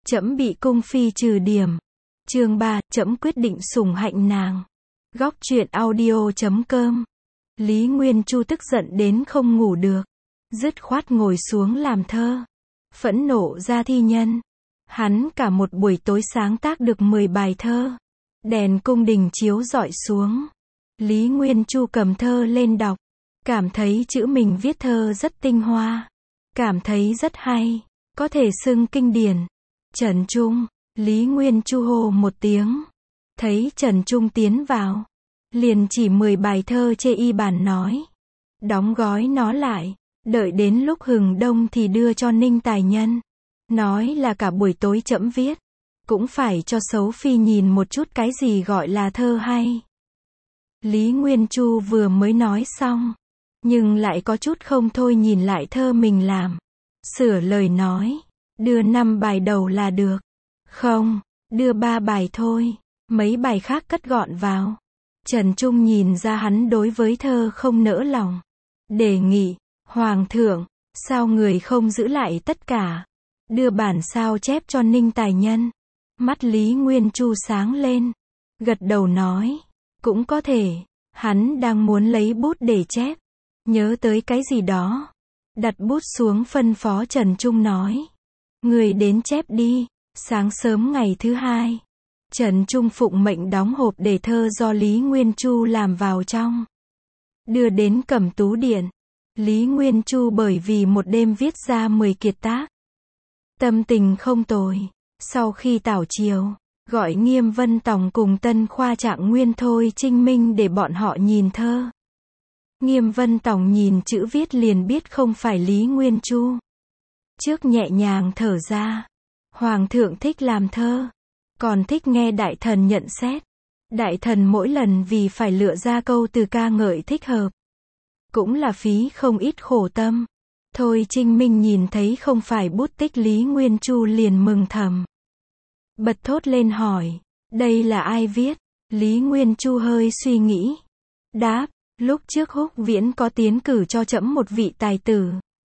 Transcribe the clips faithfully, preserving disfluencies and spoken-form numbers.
Trẫm bị cung phi trừ điểm. Chương ba, trẫm quyết định sủng hạnh nàng. Góc truyện audio chấm com. Lý Nguyên Chu tức giận đến không ngủ được, dứt khoát ngồi xuống làm thơ, phẫn nộ ra thi nhân. Hắn cả một buổi tối sáng tác được mười bài thơ. Đèn cung đình chiếu rọi xuống, Lý Nguyên Chu cầm thơ lên đọc, cảm thấy chữ mình viết thơ rất tinh hoa, cảm thấy rất hay, có thể xưng kinh điển. Trần Trung, Lý Nguyên Chu hô một tiếng, thấy Trần Trung tiến vào, liền chỉ mười bài thơ chê y bản nói, đóng gói nó lại, đợi đến lúc hừng đông thì đưa cho Ninh Tài Nhân, nói là cả buổi tối trẫm viết, cũng phải cho xấu phi nhìn một chút cái gì gọi là thơ hay. Lý Nguyên Chu vừa mới nói xong, nhưng lại có chút không thôi nhìn lại thơ mình làm, sửa lời nói, đưa năm bài đầu là được. Không, đưa ba bài thôi, mấy bài khác cất gọn vào. Trần Trung nhìn ra hắn đối với thơ không nỡ lòng, đề nghị, Hoàng thượng, sao người không giữ lại tất cả, đưa bản sao chép cho Ninh Tài Nhân. Mắt Lý Nguyên Chu sáng lên, gật đầu nói, cũng có thể. Hắn đang muốn lấy bút để chép, nhớ tới cái gì đó, đặt bút xuống phân phó Trần Trung nói, người đến chép đi. Sáng sớm ngày thứ hai, Trần Trung phụng mệnh đóng hộp để thơ do Lý Nguyên Chu làm vào trong, đưa đến Cẩm Tú Điện. Lý Nguyên Chu bởi vì một đêm viết ra mười kiệt tác, tâm tình không tồi. Sau khi tảo chiều, gọi Nghiêm Vân Tòng cùng Tân Khoa Trạng Nguyên Thôi Trinh Minh để bọn họ nhìn thơ. Nghiêm Vân Tòng nhìn chữ viết liền biết không phải Lý Nguyên Chu. Trước nhẹ nhàng thở ra, Hoàng thượng thích làm thơ, còn thích nghe đại thần nhận xét. Đại thần mỗi lần vì phải lựa ra câu từ ca ngợi thích hợp, cũng là phí không ít khổ tâm. Thôi Trinh Minh nhìn thấy không phải bút tích Lý Nguyên Chu liền mừng thầm, bật thốt lên hỏi, đây là ai viết? Lý Nguyên Chu hơi suy nghĩ, đáp, lúc trước Húc Viễn có tiến cử cho trẫm một vị tài tử,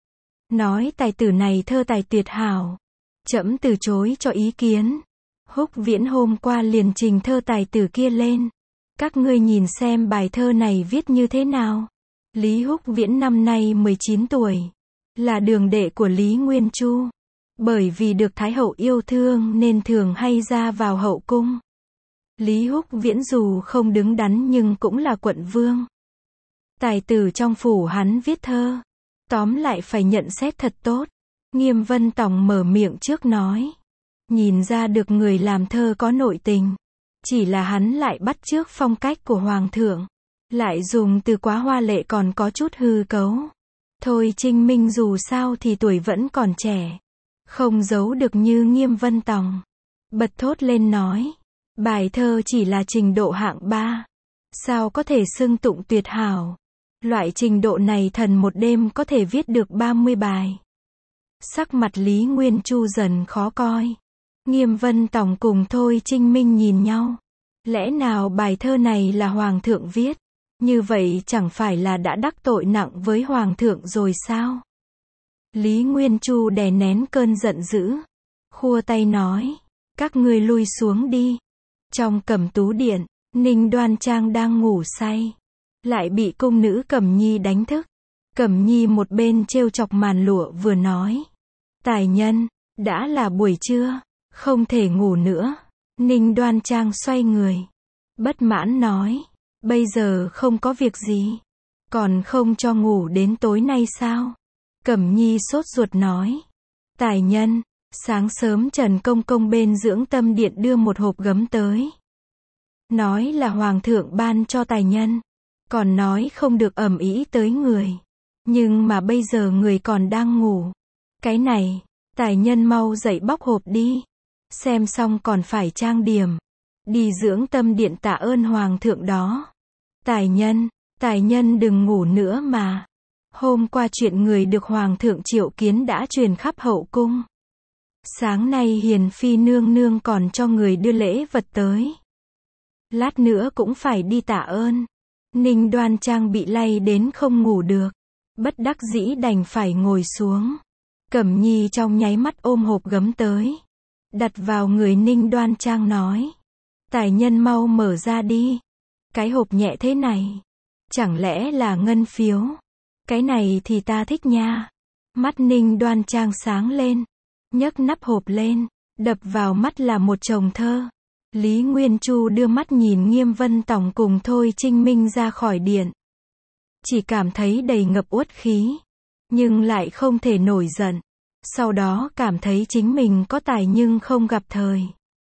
nói tài tử này thơ tài tuyệt hảo, trẫm từ chối cho ý kiến. Húc Viễn hôm qua liền trình thơ tài tử kia lên, các ngươi nhìn xem bài thơ này viết như thế nào. Lý Húc Viễn năm nay mười chín tuổi, là đường đệ của Lý Nguyên Chu, bởi vì được Thái hậu yêu thương nên thường hay ra vào hậu cung. Lý Húc Viễn dù không đứng đắn nhưng cũng là quận vương, tài tử trong phủ hắn viết thơ, tóm lại phải nhận xét thật tốt. Nghiêm Vân Tòng mở miệng trước nói, nhìn ra được người làm thơ có nội tình, chỉ là hắn lại bắt chước phong cách của Hoàng thượng, lại dùng từ quá hoa lệ còn có chút hư cấu. Thôi Trinh Minh dù sao thì tuổi vẫn còn trẻ, không giấu được như Nghiêm Vân Tòng, bật thốt lên nói, bài thơ chỉ là trình độ hạng ba, sao có thể xưng tụng tuyệt hảo. Loại trình độ này thần một đêm có thể viết được ba mươi bài. Sắc mặt Lý Nguyên Chu dần khó coi. Nghiêm Vân Tòng cùng Thôi Trinh Minh nhìn nhau. Lẽ nào bài thơ này là Hoàng thượng viết? Như vậy chẳng phải là đã đắc tội nặng với Hoàng thượng rồi sao? Lý Nguyên Chu đè nén cơn giận dữ, khua tay nói, các ngươi lui xuống đi. Trong Cẩm Tú Điện, Ninh Đoan Trang đang ngủ say, lại bị cung nữ Cẩm Nhi đánh thức. Cẩm Nhi một bên trêu chọc màn lụa vừa nói, Tài Nhân, đã là buổi trưa, không thể ngủ nữa. Ninh Đoan Trang xoay người, bất mãn nói, bây giờ không có việc gì, còn không cho ngủ đến tối nay sao? Cẩm Nhi sốt ruột nói, Tài Nhân, sáng sớm Trần Công Công bên Dưỡng Tâm Điện đưa một hộp gấm tới, nói là Hoàng thượng ban cho Tài Nhân, còn nói không được ầm ĩ tới người, nhưng mà bây giờ người còn đang ngủ. Cái này, Tài Nhân mau dậy bóc hộp đi, xem xong còn phải trang điểm, đi Dưỡng Tâm Điện tạ ơn Hoàng thượng đó. Tài Nhân, Tài Nhân đừng ngủ nữa mà. Hôm qua chuyện người được Hoàng thượng triệu kiến đã truyền khắp hậu cung. Sáng nay Hiền Phi nương nương còn cho người đưa lễ vật tới. Lát nữa cũng phải đi tạ ơn. Ninh Đoan Trang bị lay đến không ngủ được, bất đắc dĩ đành phải ngồi xuống. Cẩm Nhi trong nháy mắt ôm hộp gấm tới, đặt vào người Ninh Đoan Trang nói. Tài nhân mau mở ra đi. Cái hộp nhẹ thế này. Chẳng lẽ là ngân phiếu? Cái này thì ta thích nha. Mắt Ninh Đoan Trang sáng lên. Nhấc nắp hộp lên. Đập vào mắt là một chồng thơ. Lý Nguyên Chu đưa mắt nhìn Nghiêm Vân Tòng cùng Thôi Trinh Minh ra khỏi điện. Chỉ cảm thấy đầy ngập uất khí. Nhưng lại không thể nổi giận. Sau đó cảm thấy chính mình có tài nhưng không gặp thời.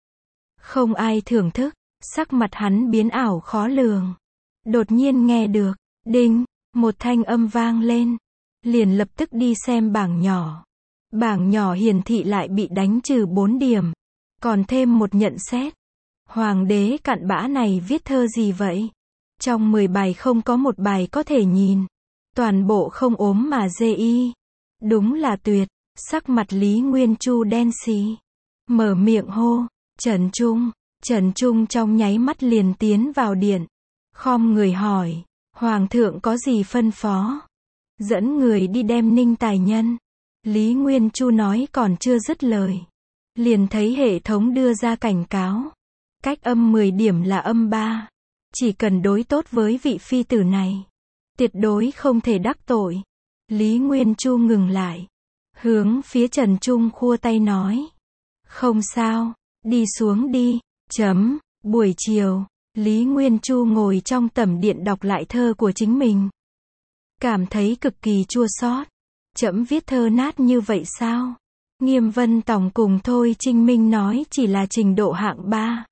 Không ai thưởng thức. Sắc mặt hắn biến ảo khó lường. Đột nhiên nghe được. Đinh. Một thanh âm vang lên. Liền lập tức đi xem bảng nhỏ. Bảng nhỏ hiển thị lại bị đánh trừ bốn điểm. Còn thêm một nhận xét. Hoàng đế cặn bã này viết thơ gì vậy? Trong mười bài không có một bài có thể nhìn. Toàn bộ không ốm mà dê y. Đúng là tuyệt. Sắc mặt Lý Nguyên Chu đen xì. Mở miệng hô. Trần Trung. Trần Trung trong nháy mắt liền tiến vào điện. Khom người hỏi. Hoàng thượng có gì phân phó? Dẫn người đi đem Ninh tài nhân. Lý Nguyên Chu nói còn chưa dứt lời. Liền thấy hệ thống đưa ra cảnh cáo. Cách âm mười điểm là âm ba. Chỉ cần đối tốt với vị phi tử này. Tuyệt đối không thể đắc tội. Lý Nguyên Chu ngừng lại. Hướng phía Trần Trung khua tay nói. Không sao. Đi xuống đi. Chấm. Buổi chiều. Lý Nguyên Chu ngồi trong tẩm điện đọc lại thơ của chính mình. Cảm thấy cực kỳ chua xót. Chấm viết thơ nát như vậy sao? Nghiêm Vân Tòng cùng Thôi Trinh Minh nói chỉ là trình độ hạng ba.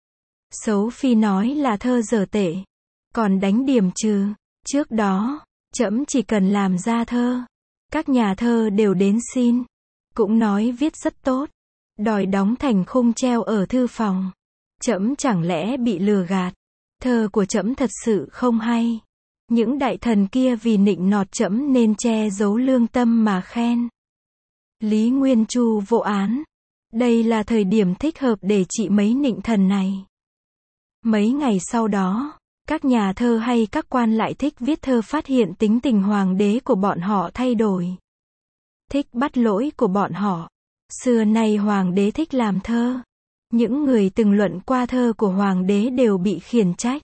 Xấu Phi nói là thơ dở tệ. Còn đánh điểm trừ. Trước đó, trẫm chỉ cần làm ra thơ. Các nhà thơ đều đến xin. Cũng nói viết rất tốt. Đòi đóng thành khung treo ở thư phòng. Trẫm chẳng lẽ bị lừa gạt. Thơ của trẫm thật sự không hay. Những đại thần kia vì nịnh nọt trẫm nên che giấu lương tâm mà khen. Lý Nguyên Chu vô án. Đây là thời điểm thích hợp để trị mấy nịnh thần này. Mấy ngày sau đó, các nhà thơ hay các quan lại thích viết thơ phát hiện tính tình hoàng đế của bọn họ thay đổi. Thích bắt lỗi của bọn họ. Xưa nay hoàng đế thích làm thơ. Những người từng luận qua thơ của hoàng đế đều bị khiển trách.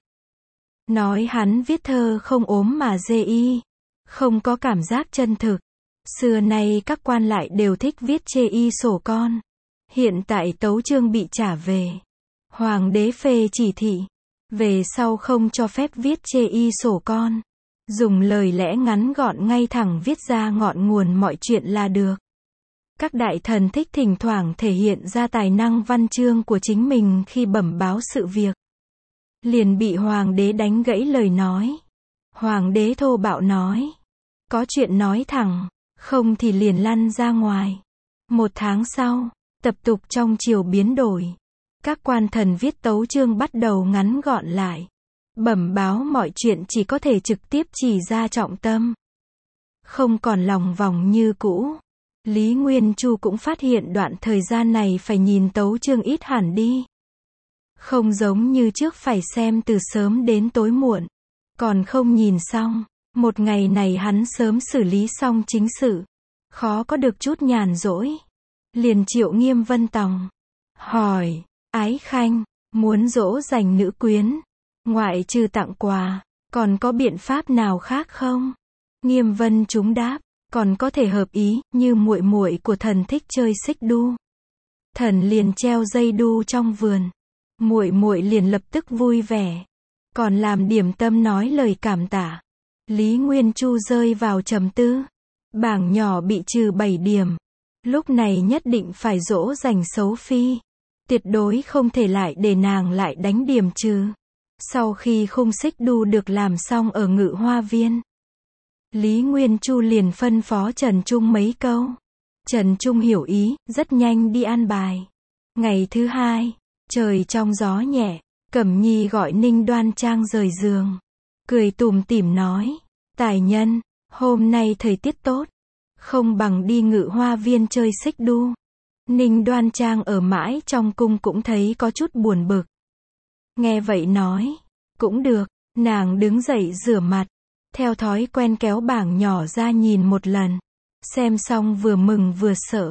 Nói hắn viết thơ không ốm mà dê y. Không có cảm giác chân thực. Xưa nay các quan lại đều thích viết chê y sổ con. Hiện tại tấu chương bị trả về. Hoàng đế phê chỉ thị. Về sau không cho phép viết chê y sổ con. Dùng lời lẽ ngắn gọn ngay thẳng viết ra ngọn nguồn mọi chuyện là được. Các đại thần thích thỉnh thoảng thể hiện ra tài năng văn chương của chính mình khi bẩm báo sự việc. Liền bị hoàng đế đánh gãy lời nói. Hoàng đế thô bạo nói. Có chuyện nói thẳng, không thì liền lăn ra ngoài. Một tháng sau, tập tục trong triều biến đổi. Các quan thần viết tấu chương bắt đầu ngắn gọn lại. Bẩm báo mọi chuyện chỉ có thể trực tiếp chỉ ra trọng tâm. Không còn lòng vòng như cũ. Lý Nguyên Chu cũng phát hiện đoạn thời gian này phải nhìn tấu chương ít hẳn đi. Không giống như trước phải xem từ sớm đến tối muộn. Còn không nhìn xong. Một ngày này hắn sớm xử lý xong chính sự. Khó có được chút nhàn rỗi. Liền triệu Nghiêm Vân Tòng. Hỏi. Ái Khanh. Muốn dỗ dành nữ quyến. Ngoại trừ tặng quà. Còn có biện pháp nào khác không? Nghiêm Vân chúng đáp. Còn có thể hợp ý. Như muội muội của thần thích chơi xích đu. Thần liền treo dây đu trong vườn. Muội muội liền lập tức vui vẻ. Còn làm điểm tâm nói lời cảm tạ. Lý Nguyên Chu rơi vào trầm tư. Bảng nhỏ bị trừ bảy điểm. Lúc này nhất định phải dỗ dành xấu Phi. Tuyệt đối không thể lại để nàng lại đánh điểm trừ. Sau khi khung xích đu được làm xong ở Ngự Hoa Viên, Lý Nguyên Chu liền phân phó Trần Trung mấy câu. Trần Trung hiểu ý, rất nhanh đi an bài. Ngày thứ hai, trời trong gió nhẹ, Cẩm Nhi gọi Ninh Đoan Trang rời giường. Cười tủm tỉm nói, tài nhân, hôm nay thời tiết tốt. Không bằng đi Ngự Hoa Viên chơi xích đu. Ninh Đoan Trang ở mãi trong cung cũng thấy có chút buồn bực. Nghe vậy nói, cũng được, nàng đứng dậy rửa mặt. Theo thói quen kéo bảng nhỏ ra nhìn một lần. Xem xong vừa mừng vừa sợ.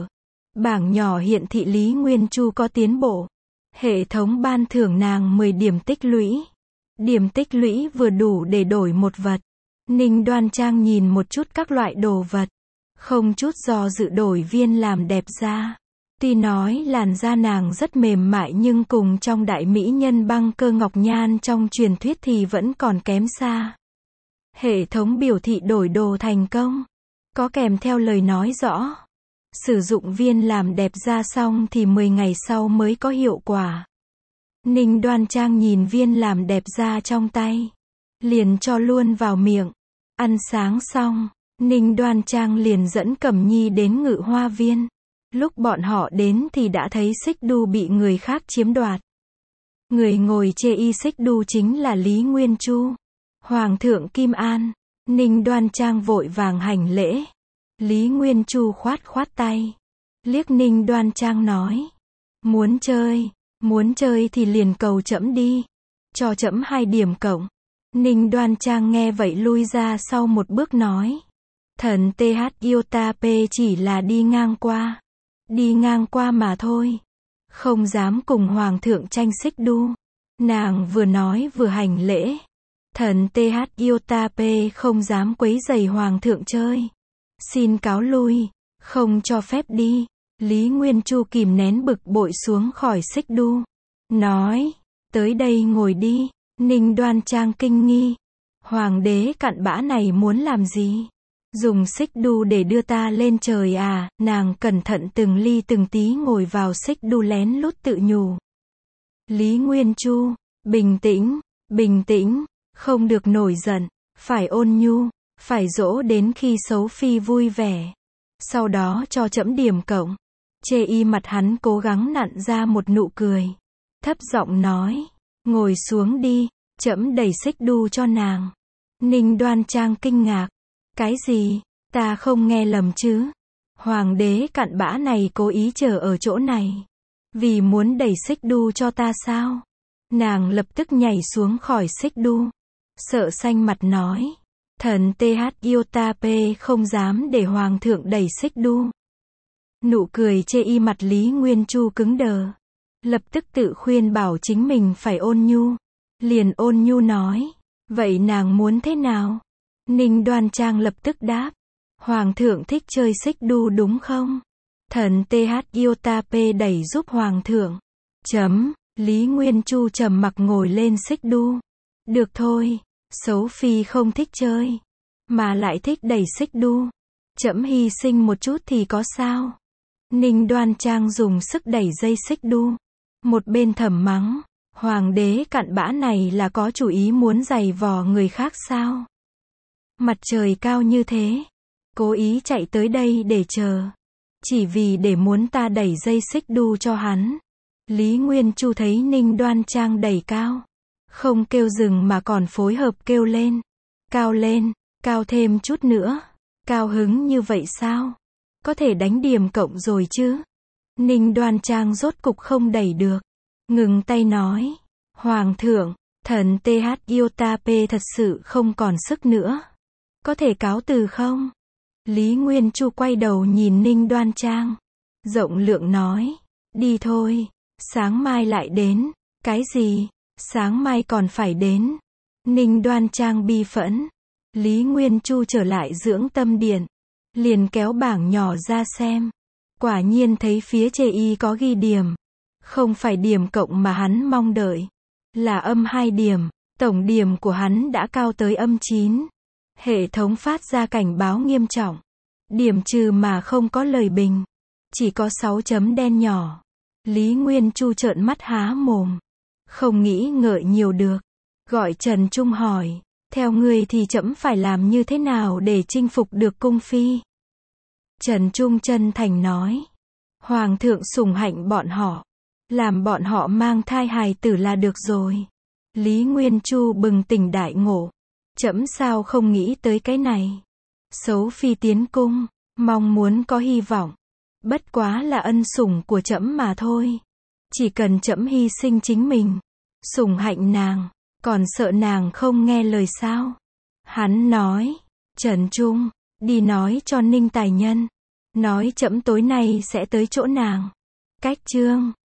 Bảng nhỏ hiện thị Lý Nguyên Chu có tiến bộ. Hệ thống ban thưởng nàng mười điểm tích lũy. Điểm tích lũy vừa đủ để đổi một vật. Ninh Đoan Trang nhìn một chút các loại đồ vật. Không chút do dự đổi viên làm đẹp da. Tuy nói làn da nàng rất mềm mại nhưng cùng trong đại mỹ nhân Băng Cơ Ngọc Nhan trong truyền thuyết thì vẫn còn kém xa. Hệ thống biểu thị đổi đồ thành công. Có kèm theo lời nói rõ. Sử dụng viên làm đẹp da xong thì mười ngày sau mới có hiệu quả. Ninh Đoan Trang nhìn viên làm đẹp da trong tay. Liền cho luôn vào miệng. Ăn sáng xong, Ninh Đoan Trang liền dẫn Cẩm Nhi đến Ngự Hoa Viên. Lúc bọn họ đến thì đã thấy xích đu bị người khác chiếm đoạt. Người ngồi chê y xích đu chính là Lý Nguyên Chu. Hoàng thượng Kim An. Ninh Đoan Trang vội vàng hành lễ. Lý Nguyên Chu khoát khoát tay. Liếc Ninh Đoan Trang nói. Muốn chơi, muốn chơi thì liền cầu trẫm đi. Cho trẫm hai điểm cộng. Ninh Đoan Trang nghe vậy lui ra sau một bước nói. Thần tê hát Iotapê chỉ là đi ngang qua. Đi ngang qua mà thôi. Không dám cùng Hoàng thượng tranh xích đu. Nàng vừa nói vừa hành lễ. Thần tê hát Iotapê không dám quấy rầy Hoàng thượng chơi. Xin cáo lui, không cho phép đi. Lý Nguyên Chu kìm nén bực bội xuống khỏi xích đu. Nói, tới đây ngồi đi. Ninh Đoan Trang kinh nghi. Hoàng đế cặn bã này muốn làm gì? Dùng xích đu để đưa ta lên trời à? Nàng cẩn thận từng ly từng tí ngồi vào xích đu lén lút tự nhủ. Lý Nguyên Chu, bình tĩnh, bình tĩnh, không được nổi giận, phải ôn nhu, phải dỗ đến khi xấu phi vui vẻ. Sau đó cho trẫm điểm cộng. Chê y mặt hắn cố gắng nặn ra một nụ cười. Thấp giọng nói, ngồi xuống đi, trẫm đẩy xích đu cho nàng. Ninh Đoan Trang kinh ngạc. Cái gì? Ta không nghe lầm chứ? Hoàng đế cặn bã này cố ý chờ ở chỗ này. Vì muốn đẩy xích đu cho ta sao? Nàng lập tức nhảy xuống khỏi xích đu. Sợ xanh mặt nói. Thần tê hát Iotapê không dám để Hoàng thượng đẩy xích đu. Nụ cười chê y mặt Lý Nguyên Chu cứng đờ. Lập tức tự khuyên bảo chính mình phải ôn nhu. Liền ôn nhu nói. Vậy nàng muốn thế nào? Ninh Đoan Trang lập tức đáp. Hoàng thượng thích chơi xích đu đúng không? Thần tê hát Iotapê đẩy giúp Hoàng thượng. Chấm. Lý Nguyên Chu trầm mặc ngồi lên xích đu. Được thôi. Xấu phi không thích chơi. Mà lại thích đẩy xích đu. Chấm hy sinh một chút thì có sao? Ninh Đoan Trang dùng sức đẩy dây xích đu. Một bên thầm mắng. Hoàng đế cặn bã này là có chủ ý muốn giày vò người khác sao? Mặt trời cao như thế. Cố ý chạy tới đây để chờ. Chỉ vì để muốn ta đẩy dây xích đu cho hắn. Lý Nguyên Chu thấy Ninh Đoan Trang đẩy cao. Không kêu dừng mà còn phối hợp kêu lên. Cao lên, cao thêm chút nữa. Cao hứng như vậy sao? Có thể đánh điểm cộng rồi chứ? Ninh Đoan Trang rốt cục không đẩy được. Ngừng tay nói. Hoàng thượng, thần tê hát Iotapê thật sự không còn sức nữa. Có thể cáo từ không? Lý Nguyên Chu quay đầu nhìn Ninh Đoan Trang. Rộng lượng nói. Đi thôi. Sáng mai lại đến. Cái gì? Sáng mai còn phải đến. Ninh Đoan Trang bi phẫn. Lý Nguyên Chu trở lại dưỡng tâm điện. Liền kéo bảng nhỏ ra xem. Quả nhiên thấy phía chê y có ghi điểm. Không phải điểm cộng mà hắn mong đợi. Là âm hai điểm. Tổng điểm của hắn đã cao tới âm chín. Hệ thống phát ra cảnh báo nghiêm trọng. Điểm trừ mà không có lời bình. Chỉ có sáu chấm đen nhỏ. Lý Nguyên Chu trợn mắt há mồm. Không nghĩ ngợi nhiều được. Gọi Trần Trung hỏi. Theo ngươi thì trẫm phải làm như thế nào để chinh phục được cung phi? Trần Trung chân thành nói. Hoàng thượng sủng hạnh bọn họ. Làm bọn họ mang thai hài tử là được rồi. Lý Nguyên Chu bừng tỉnh đại ngộ. Trẫm sao không nghĩ tới cái này. Xấu phi tiến cung. Mong muốn có hy vọng. Bất quá là ân sủng của trẫm mà thôi. Chỉ cần trẫm hy sinh chính mình. Sủng hạnh nàng. Còn sợ nàng không nghe lời sao? Hắn nói. Trần Trung. Đi nói cho Ninh Tài Nhân. Nói trẫm tối nay sẽ tới chỗ nàng. Cách chương